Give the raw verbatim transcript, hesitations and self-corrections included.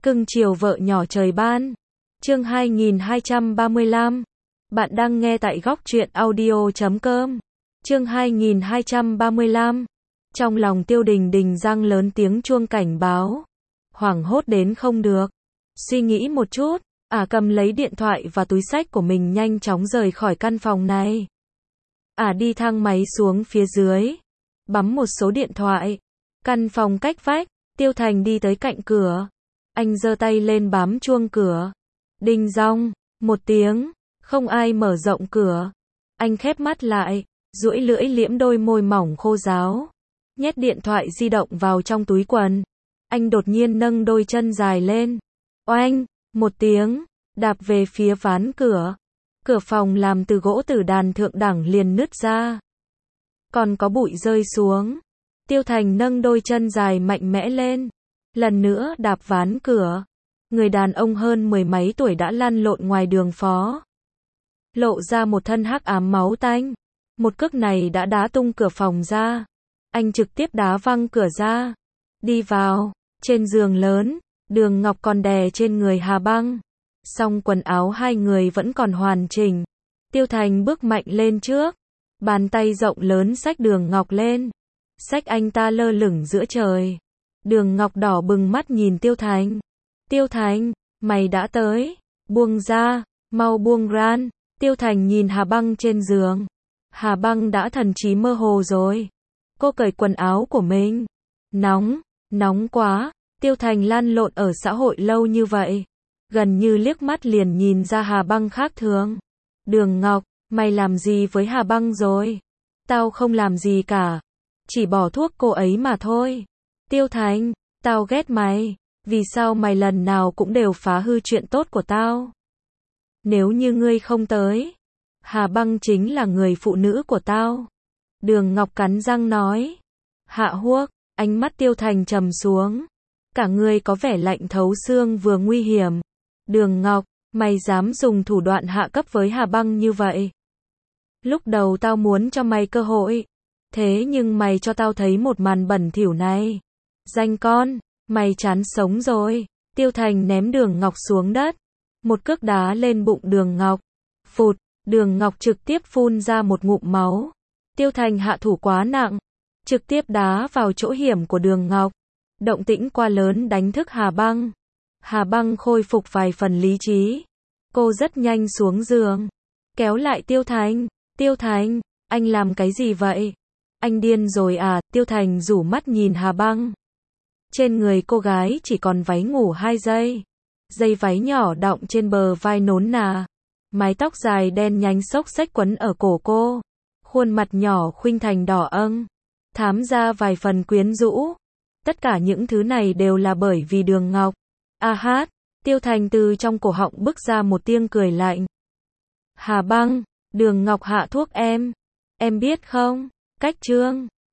Cưng chiều vợ nhỏ trời ban. Chương hai nghìn hai trăm ba mươi lăm. Bạn đang nghe tại góc truyện audio chấm com. Chương hai nghìn hai trăm ba mươi lăm. Trong lòng Tiêu Đình Đình giang lớn tiếng chuông cảnh báo. Hoảng hốt đến không được. Suy nghĩ một chút, ả cầm lấy điện thoại và túi xách của mình nhanh chóng rời khỏi căn phòng này. Ả đi thang máy xuống phía dưới, bấm một số điện thoại. Căn phòng cách vách, Tiêu Thành đi tới cạnh cửa. Anh giơ tay lên bám chuông cửa. Đinh dong, một tiếng, không ai mở rộng cửa. Anh khép mắt lại, duỗi lưỡi liếm đôi môi mỏng khô ráo. Nhét điện thoại di động vào trong túi quần. Anh đột nhiên nâng đôi chân dài lên. Oanh, một tiếng, đạp về phía ván cửa. Cửa phòng làm từ gỗ tử đàn thượng đẳng liền nứt ra. Còn có bụi rơi xuống. Tiêu Thành nâng đôi chân dài mạnh mẽ lên. Lần nữa đạp ván cửa. Người đàn ông hơn mười mấy tuổi đã lăn lộn ngoài đường phố. Lộ ra một thân hắc ám máu tanh. Một cước này đã đá tung cửa phòng ra. Anh trực tiếp đá văng cửa ra. Đi vào. Trên giường lớn, Đường Ngọc còn đè trên người Hà Băng. Song quần áo hai người vẫn còn hoàn chỉnh. Tiêu Thành bước mạnh lên trước. Bàn tay rộng lớn xách Đường Ngọc lên. Xách anh ta lơ lửng giữa trời. Đường Ngọc đỏ bừng mắt nhìn Tiêu Thành. Tiêu Thành, mày đã tới. Buông ra, mau buông ran. Tiêu Thành nhìn Hà Băng trên giường. Hà Băng đã thần trí mơ hồ rồi. Cô cởi quần áo của mình. Nóng, nóng quá. Tiêu Thành lăn lộn ở xã hội lâu như vậy. Gần như liếc mắt liền nhìn ra Hà Băng khác thường. Đường Ngọc, mày làm gì với Hà Băng rồi? Tao không làm gì cả. Chỉ bỏ thuốc cô ấy mà thôi. Tiêu Thành, tao ghét mày. Vì sao mày lần nào cũng đều phá hư chuyện tốt của tao? Nếu như ngươi không tới, Hà Băng chính là người phụ nữ của tao. Đường Ngọc cắn răng nói. Hạ Huốc, ánh mắt Tiêu Thành trầm xuống. Cả người có vẻ lạnh thấu xương vừa nguy hiểm. Đường Ngọc, mày dám dùng thủ đoạn hạ cấp với Hà Băng như vậy? Lúc đầu tao muốn cho mày cơ hội. Thế nhưng mày cho tao thấy một màn bẩn thỉu này. Danh con, mày chán sống rồi. Tiêu Thành ném Đường Ngọc xuống đất. Một cước đá lên bụng Đường Ngọc. Phụt, Đường Ngọc trực tiếp phun ra một ngụm máu. Tiêu Thành hạ thủ quá nặng. Trực tiếp đá vào chỗ hiểm của Đường Ngọc. Động tĩnh quá lớn đánh thức Hà Băng. Hà Băng khôi phục vài phần lý trí. Cô rất nhanh xuống giường. Kéo lại Tiêu Thành. Tiêu Thành, anh làm cái gì vậy? Anh điên rồi à? Tiêu Thành rủ mắt nhìn Hà Băng. Trên người cô gái chỉ còn váy ngủ hai dây. Dây váy nhỏ đọng trên bờ vai nốn nà. Mái tóc dài đen nhánh xốc xếch quấn ở cổ cô. Khuôn mặt nhỏ khuynh thành đỏ âng. Thám ra vài phần quyến rũ. Tất cả những thứ này đều là bởi vì Đường Ngọc. A hát, Tiêu Thành từ trong cổ họng bứt ra một tiếng cười lạnh. Hà Băng, Đường Ngọc hạ thuốc em. Em biết không? Cách trương.